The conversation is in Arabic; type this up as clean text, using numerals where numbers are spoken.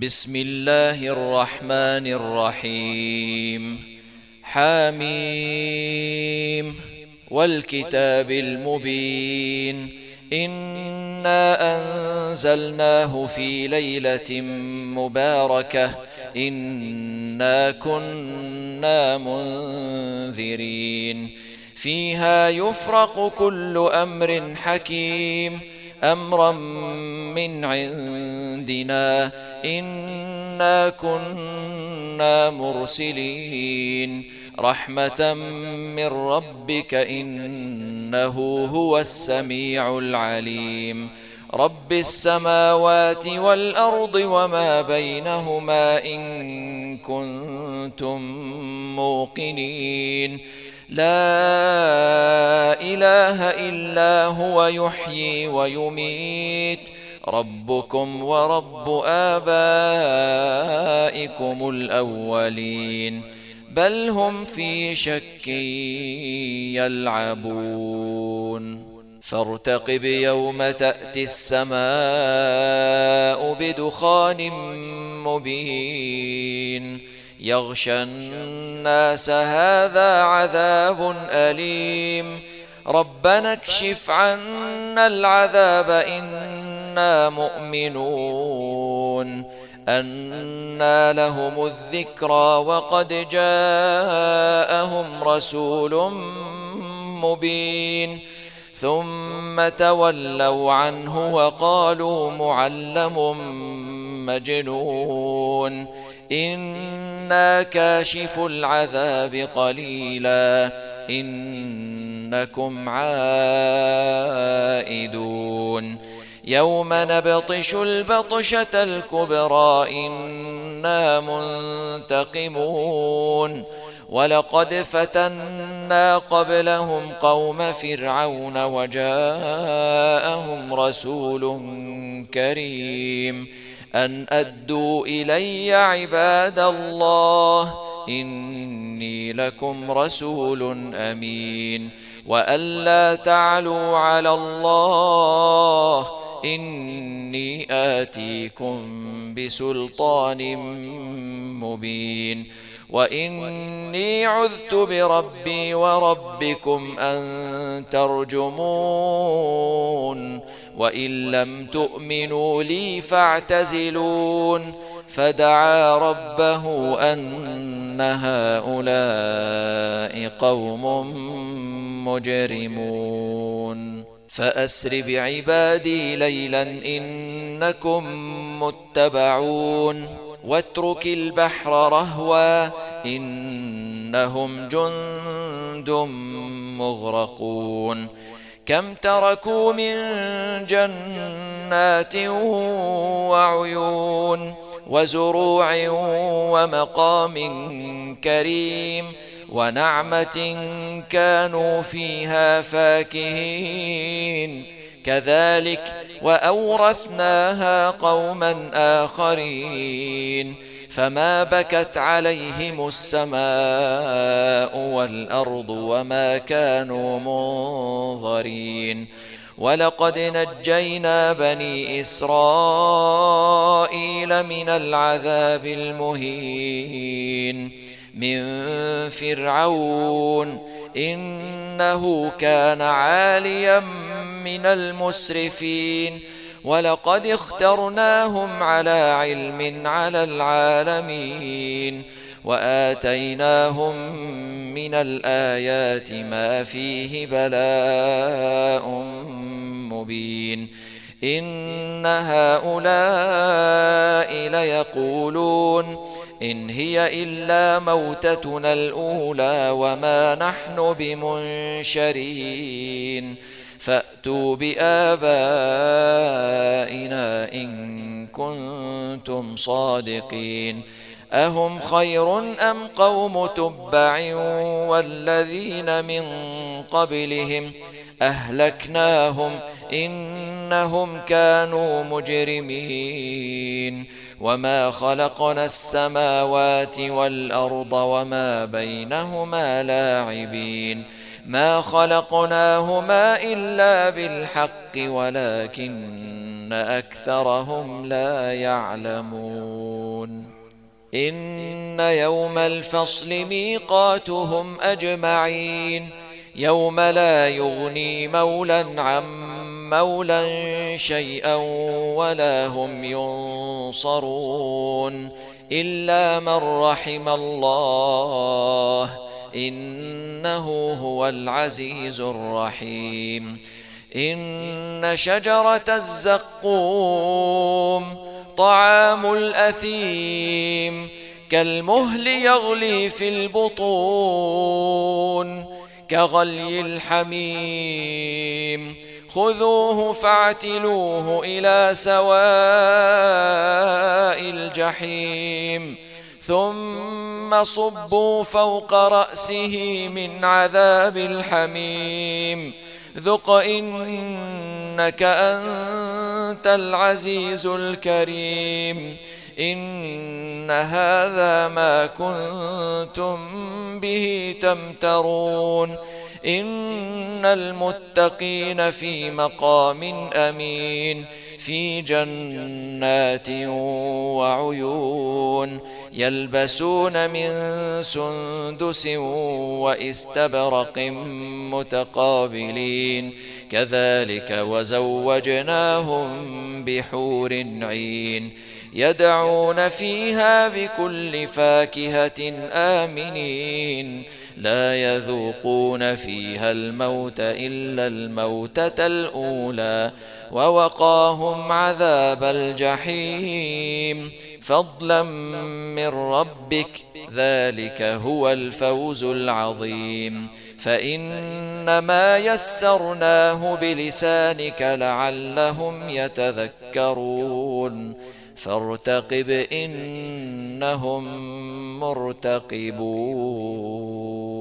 بسم الله الرحمن الرحيم. حميم والكتاب المبين. إنا أنزلناه في ليلة مباركة إنا كنا منذرين فيها يفرق كل أمر حكيم أمرا من عندنا إنا كنا مرسلين رحمة من ربك إنه هو السميع العليم. رب السماوات والأرض وما بينهما إن كنتم موقنين لا إله إلا هو يحيي ويميت ربكم ورب آبائكم الأولين بل هم في شك يلعبون. فارتقب يوم تأتي السماء بدخان مبين يغشى الناس هذا عذاب أليم ربنا اكشف عنا العذاب إنا مؤمنون. أنى لهم الذكرى وقد جاءهم رسول مبين ثم تولوا عنه وقالوا معلم مجنون إنا كاشف العذاب قليلا إنكم عائدون. يوم نبطش البطشة الكبرى إنا منتقمون ولقد فتنا قبلهم قوم فرعون وجاءهم رسول كريم أن أدوا إلي عباد الله إني لكم رسول أمين وأن لا تعلوا على الله إني آتيكم بسلطان مبين وإني عذت بربي وربكم أن ترجمون وإن لم تؤمنوا لي فاعتزلون. فدعا ربه أن هؤلاء قوم مجرمون فأسر بعبادي ليلا إنكم متبعون واترك البحر رهوا إنهم جند مغرقون كم تركوا من جنات وعيون وزروع ومقام كريم ونعمة كانوا فيها فاكهين كذلك وأورثناها قوما آخرين فما بكت عليهم السماء والأرض وما كانوا منظرين. ولقد نجينا بني إسرائيل من العذاب المهين من فرعون إنه كان عاليا من المسرفين ولقد اخترناهم على علم على العالمين وآتيناهم من الآيات ما فيه بلاء مبين. إن هؤلاء ليقولون إن هي إلا موتتنا الأولى وما نحن بمنشرين فأتوا بآبائنا إن كنتم صادقين. أهم خير أم قوم تبع والذين من قبلهم أهلكناهم إنهم كانوا مجرمين. وما خلقنا السماوات والأرض وما بينهما لاعبين ما خلقناهما إلا بالحق ولكن أكثرهم لا يعلمون إن يوم الفصل ميقاتهم أجمعين يوم لا يغني مولى عن مولى شيئا ولا هم ينصرون إلا من رحم الله إنه هو العزيز الرحيم إن شجرة الزقوم طعام الأثيم كالمهل يغلي في البطون كغلي الحميم خذوه فاعتلوه إلى سواء الجحيم ثم صبوا فوق رأسه من عذاب الحميم ذق إنك أنت العزيز الكريم إن هذا ما كنتم به تمترون إن المتقين في مقام أمين في جنات وعيون يلبسون من سندس واستبرق متقابلين كذلك وزوجناهم بحور عين يدعون فيها بكل فاكهة آمنين لا يذوقون فيها الموت إلا الموتة الأولى ووقاهم عذاب الجحيم فضلا من ربك ذلك هو الفوز العظيم فإنما يسرناه بلسانك لعلهم يتذكرون فارتقب إنهم مرتقبون